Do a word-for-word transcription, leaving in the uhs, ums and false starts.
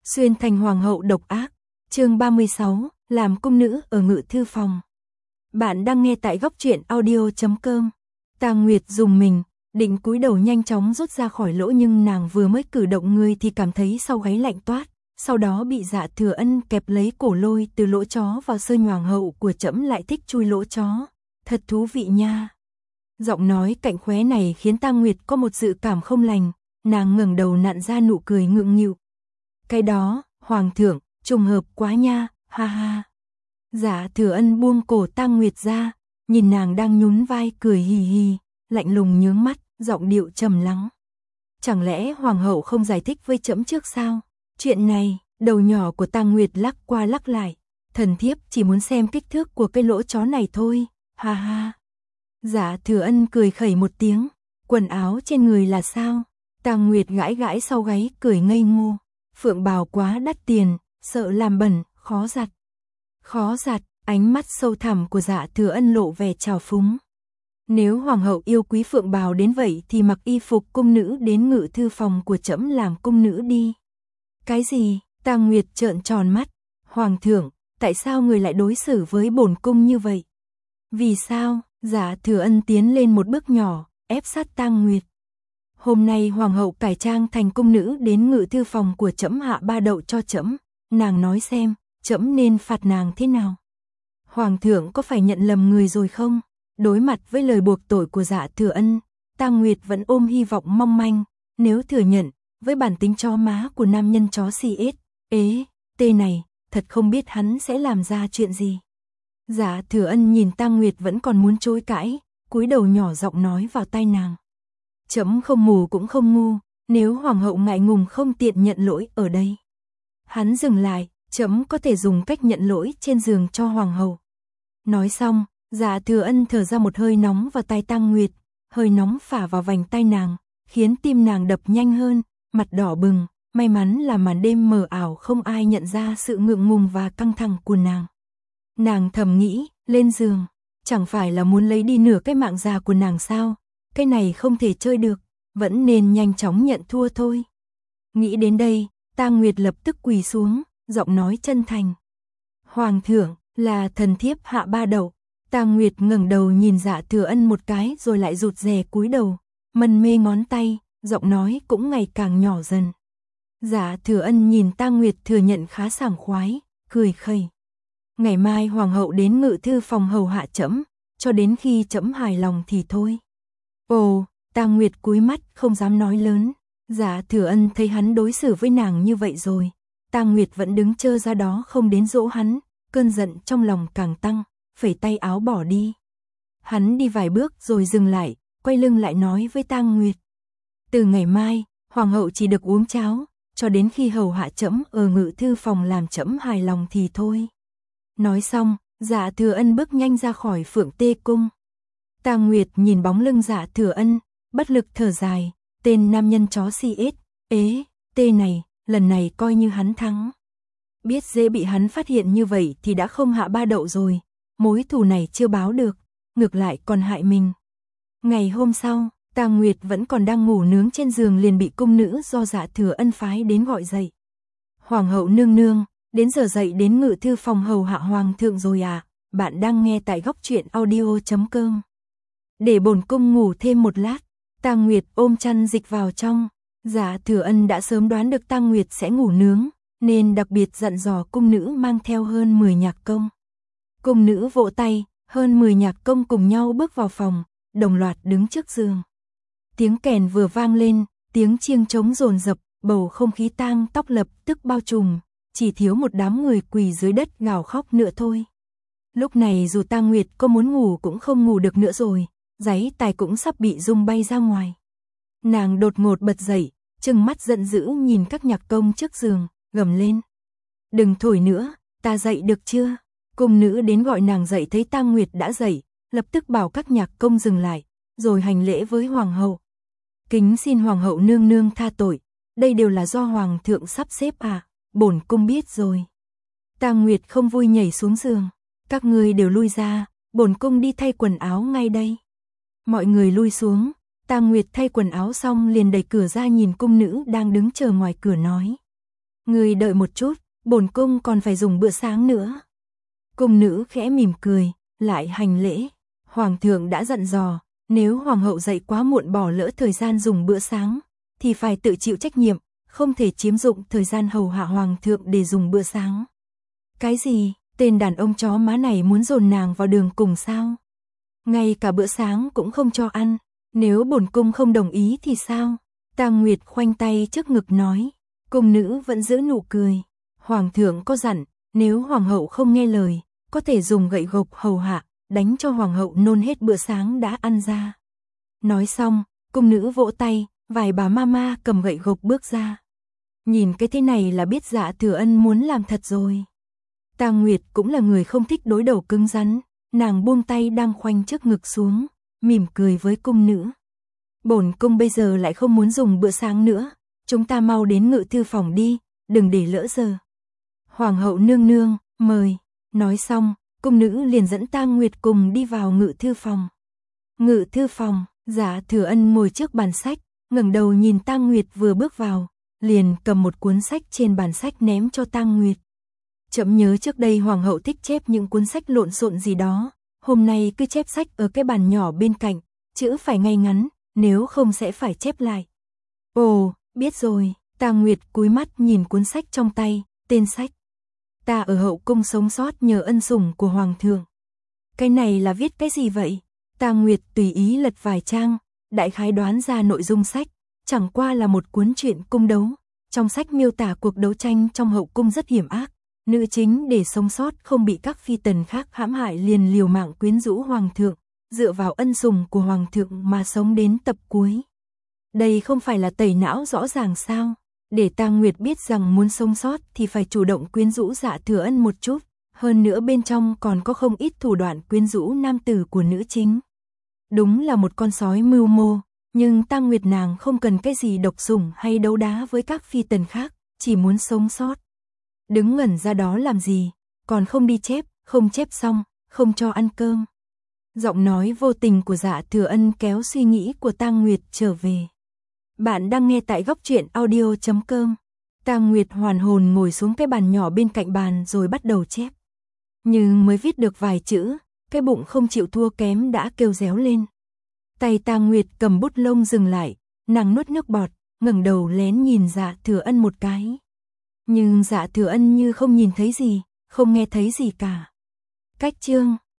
Xuyên thành hoàng hậu độc ác, chương ba mươi sáu, làm cung nữ ở ngự thư phòng. Bạn đang nghe tại góc truyện audio chấm com. Tang Nguyệt dùng mình, định cúi đầu nhanh chóng rút ra khỏi lỗ nhưng nàng vừa mới cử động người thì cảm thấy sau gáy lạnh toát, sau đó bị Dạ Thừa Ân kẹp lấy cổ lôi từ lỗ chó vào sơn hoàng hậu của trẫm lại thích chui lỗ chó, thật thú vị nha. Giọng nói cạnh khóe này khiến Tang Nguyệt có một dự cảm không lành, nàng ngẩng đầu nặn ra nụ cười ngượng nghịu. Cái đó, hoàng thượng, trùng hợp quá nha, ha ha. Dạ Thừa Ân buông cổ Tang Nguyệt ra, nhìn nàng đang nhún vai cười hì hì, lạnh lùng nhướng mắt, giọng điệu trầm lắng. Chẳng lẽ hoàng hậu không giải thích với trẫm trước sao? Chuyện này, đầu nhỏ của Tang Nguyệt lắc qua lắc lại, thần thiếp chỉ muốn xem kích thước của cái lỗ chó này thôi, ha ha. Dạ Thừa Ân cười khẩy một tiếng, quần áo trên người là sao? Tang Nguyệt gãi gãi sau gáy cười ngây ngô. Phượng bào quá đắt tiền, sợ làm bẩn, khó giặt. Khó giặt, ánh mắt sâu thẳm của Dạ Thừa Ân lộ vẻ trào phúng. Nếu hoàng hậu yêu quý phượng bào đến vậy thì mặc y phục cung nữ đến ngự thư phòng của trẫm làm cung nữ đi. Cái gì? Tang Nguyệt trợn tròn mắt. Hoàng thượng, tại sao người lại đối xử với bổn cung như vậy? Vì sao? Dạ Thừa Ân tiến lên một bước nhỏ, ép sát Tang Nguyệt. Hôm nay hoàng hậu cải trang thành cung nữ đến ngự thư phòng của trẫm hạ ba đậu cho trẫm, nàng nói xem, trẫm nên phạt nàng thế nào? Hoàng thượng có phải nhận lầm người rồi không? Đối mặt với lời buộc tội của Dạ Thừa Ân, Tang Nguyệt vẫn ôm hy vọng mong manh, nếu thừa nhận, với bản tính chó má của nam nhân chó xì ết, ế, tê này, thật không biết hắn sẽ làm ra chuyện gì. Dạ Thừa Ân nhìn Tang Nguyệt vẫn còn muốn chối cãi, cúi đầu nhỏ giọng nói vào tai nàng. Trẫm không mù cũng không ngu, nếu hoàng hậu ngại ngùng không tiện nhận lỗi ở đây. Hắn dừng lại, trẫm có thể dùng cách nhận lỗi trên giường cho hoàng hậu. Nói xong, Dạ Thừa Ân thở ra một hơi nóng vào tai Tang Nguyệt, hơi nóng phả vào vành tai nàng, khiến tim nàng đập nhanh hơn, mặt đỏ bừng, may mắn là màn đêm mờ ảo không ai nhận ra sự ngượng ngùng và căng thẳng của nàng. Nàng thầm nghĩ, lên giường, chẳng phải là muốn lấy đi nửa cái mạng già của nàng sao? Cái này không thể chơi được, vẫn nên nhanh chóng nhận thua thôi. Nghĩ đến đây, Tang Nguyệt lập tức quỳ xuống, giọng nói chân thành. Hoàng thượng, là thần thiếp hạ ba đậu. Tang Nguyệt ngẩng đầu nhìn Dạ Thừa Ân một cái rồi lại rụt rè cúi đầu, mân mê ngón tay, giọng nói cũng ngày càng nhỏ dần. Dạ Thừa Ân nhìn Tang Nguyệt thừa nhận khá sảng khoái, cười khẩy. Ngày mai hoàng hậu đến ngự thư phòng hầu hạ trẫm, cho đến khi trẫm hài lòng thì thôi. Ồ, Tang Nguyệt cúi mắt không dám nói lớn. Dạ Thừa Ân thấy hắn đối xử với nàng như vậy rồi, Tang Nguyệt vẫn đứng trơ ra đó không đến dỗ hắn, cơn giận trong lòng càng tăng, phẩy tay áo bỏ đi. Hắn đi vài bước rồi dừng lại, quay lưng lại nói với Tang Nguyệt. Từ ngày mai, hoàng hậu chỉ được uống cháo, cho đến khi hầu hạ trẫm ở ngự thư phòng làm trẫm hài lòng thì thôi. Nói xong, Dạ Thừa Ân bước nhanh ra khỏi Phượng Tê cung. Tang Nguyệt nhìn bóng lưng Dạ Thừa Ân, bất lực thở dài, tên nam nhân chó xì ết, ế, tê này, lần này coi như hắn thắng. Biết dễ bị hắn phát hiện như vậy thì đã không hạ ba đậu rồi, mối thù này chưa báo được, ngược lại còn hại mình. Ngày hôm sau, Tang Nguyệt vẫn còn đang ngủ nướng trên giường liền bị cung nữ do Dạ Thừa Ân phái đến gọi dậy. Hoàng hậu nương nương, đến giờ dậy đến ngự thư phòng hầu hạ hoàng thượng rồi à, bạn đang nghe tại góc truyện audio chấm com. Để bổn cung ngủ thêm một lát, Tang Nguyệt ôm chăn dịch vào trong. Dạ Thừa Ân đã sớm đoán được Tang Nguyệt sẽ ngủ nướng, nên đặc biệt dặn dò cung nữ mang theo hơn mười nhạc công. Cung nữ vỗ tay, hơn mười nhạc công cùng nhau bước vào phòng, đồng loạt đứng trước giường. Tiếng kèn vừa vang lên, tiếng chiêng trống dồn dập, bầu không khí tang tóc lập tức bao trùm, chỉ thiếu một đám người quỳ dưới đất gào khóc nữa thôi. Lúc này dù Tang Nguyệt có muốn ngủ cũng không ngủ được nữa rồi, giấy tài cũng sắp bị rung bay ra ngoài. Nàng đột ngột bật dậy, trừng mắt giận dữ nhìn các nhạc công trước giường, gầm lên. Đừng thổi nữa, ta dậy được chưa? Cung nữ đến gọi nàng dậy thấy Tang Nguyệt đã dậy, lập tức bảo các nhạc công dừng lại, rồi hành lễ với hoàng hậu. Kính xin hoàng hậu nương nương tha tội, đây đều là do hoàng thượng sắp xếp à, bổn cung biết rồi. Tang Nguyệt không vui nhảy xuống giường, các ngươi đều lui ra, bổn cung đi thay quần áo ngay đây. Mọi người lui xuống, Tang Nguyệt thay quần áo xong liền đẩy cửa ra nhìn cung nữ đang đứng chờ ngoài cửa nói. Người đợi một chút, bổn cung còn phải dùng bữa sáng nữa. Cung nữ khẽ mỉm cười, lại hành lễ. Hoàng thượng đã dặn dò, nếu hoàng hậu dậy quá muộn bỏ lỡ thời gian dùng bữa sáng, thì phải tự chịu trách nhiệm, không thể chiếm dụng thời gian hầu hạ hoàng thượng để dùng bữa sáng. Cái gì, tên đàn ông chó má này muốn dồn nàng vào đường cùng sao? Ngay cả bữa sáng cũng không cho ăn, nếu bổn cung không đồng ý thì sao? Tang Nguyệt khoanh tay trước ngực nói. Cung nữ vẫn giữ nụ cười. Hoàng thượng có dặn, nếu hoàng hậu không nghe lời, có thể dùng gậy gộc hầu hạ, đánh cho hoàng hậu nôn hết bữa sáng đã ăn ra. Nói xong, cung nữ vỗ tay, vài bà mama cầm gậy gộc bước ra. Nhìn cái thế này là biết Dạ Thừa Ân muốn làm thật rồi. Tang Nguyệt cũng là người không thích đối đầu cứng rắn, nàng buông tay đang khoanh trước ngực xuống, mỉm cười với cung nữ. Bổn cung bây giờ lại không muốn dùng bữa sáng nữa, chúng ta mau đến ngự thư phòng đi, đừng để lỡ giờ. Hoàng hậu nương nương, mời. Nói xong, cung nữ liền dẫn Tang Nguyệt cùng đi vào ngự thư phòng. Ngự thư phòng, Dạ Thừa Ân ngồi trước bàn sách, ngẩng đầu nhìn Tang Nguyệt vừa bước vào, liền cầm một cuốn sách trên bàn sách ném cho Tang Nguyệt. Chậm nhớ trước đây hoàng hậu thích chép những cuốn sách lộn xộn gì đó, hôm nay cứ chép sách ở cái bàn nhỏ bên cạnh, chữ phải ngay ngắn, nếu không sẽ phải chép lại. Ồ, biết rồi. Tang Nguyệt cúi mắt nhìn cuốn sách trong tay, tên sách. Ta ở hậu cung sống sót nhờ ân sủng của hoàng thượng. Cái này là viết cái gì vậy? Tang Nguyệt tùy ý lật vài trang, đại khái đoán ra nội dung sách, chẳng qua là một cuốn truyện cung đấu. Trong sách miêu tả cuộc đấu tranh trong hậu cung rất hiểm ác, nữ chính để sống sót không bị các phi tần khác hãm hại liền liều mạng quyến rũ hoàng thượng, dựa vào ân sủng của hoàng thượng mà sống đến tập cuối. Đây không phải là tẩy não rõ ràng sao? Để Tang Nguyệt biết rằng muốn sống sót thì phải chủ động quyến rũ Dạ Thừa Ân một chút, hơn nữa bên trong còn có không ít thủ đoạn quyến rũ nam tử của nữ chính. Đúng là một con sói mưu mô, nhưng Tang Nguyệt nàng không cần cái gì độc sủng hay đấu đá với các phi tần khác, chỉ muốn sống sót. Đứng ngẩn ra đó làm gì, còn không đi chép, không chép xong, không cho ăn cơm. Giọng nói vô tình của Dạ Thừa Ân kéo suy nghĩ của Tang Nguyệt trở về. Bạn đang nghe tại góc truyện audio chấm com. Tang Nguyệt hoàn hồn ngồi xuống cái bàn nhỏ bên cạnh bàn rồi bắt đầu chép. Nhưng mới viết được vài chữ, cái bụng không chịu thua kém đã kêu réo lên. Tay Tang Nguyệt cầm bút lông dừng lại, nàng nuốt nước bọt, ngẩng đầu lén nhìn Dạ Thừa Ân một cái. Nhưng Dạ Thừa Ân như không nhìn thấy gì, không nghe thấy gì cả. Cách chương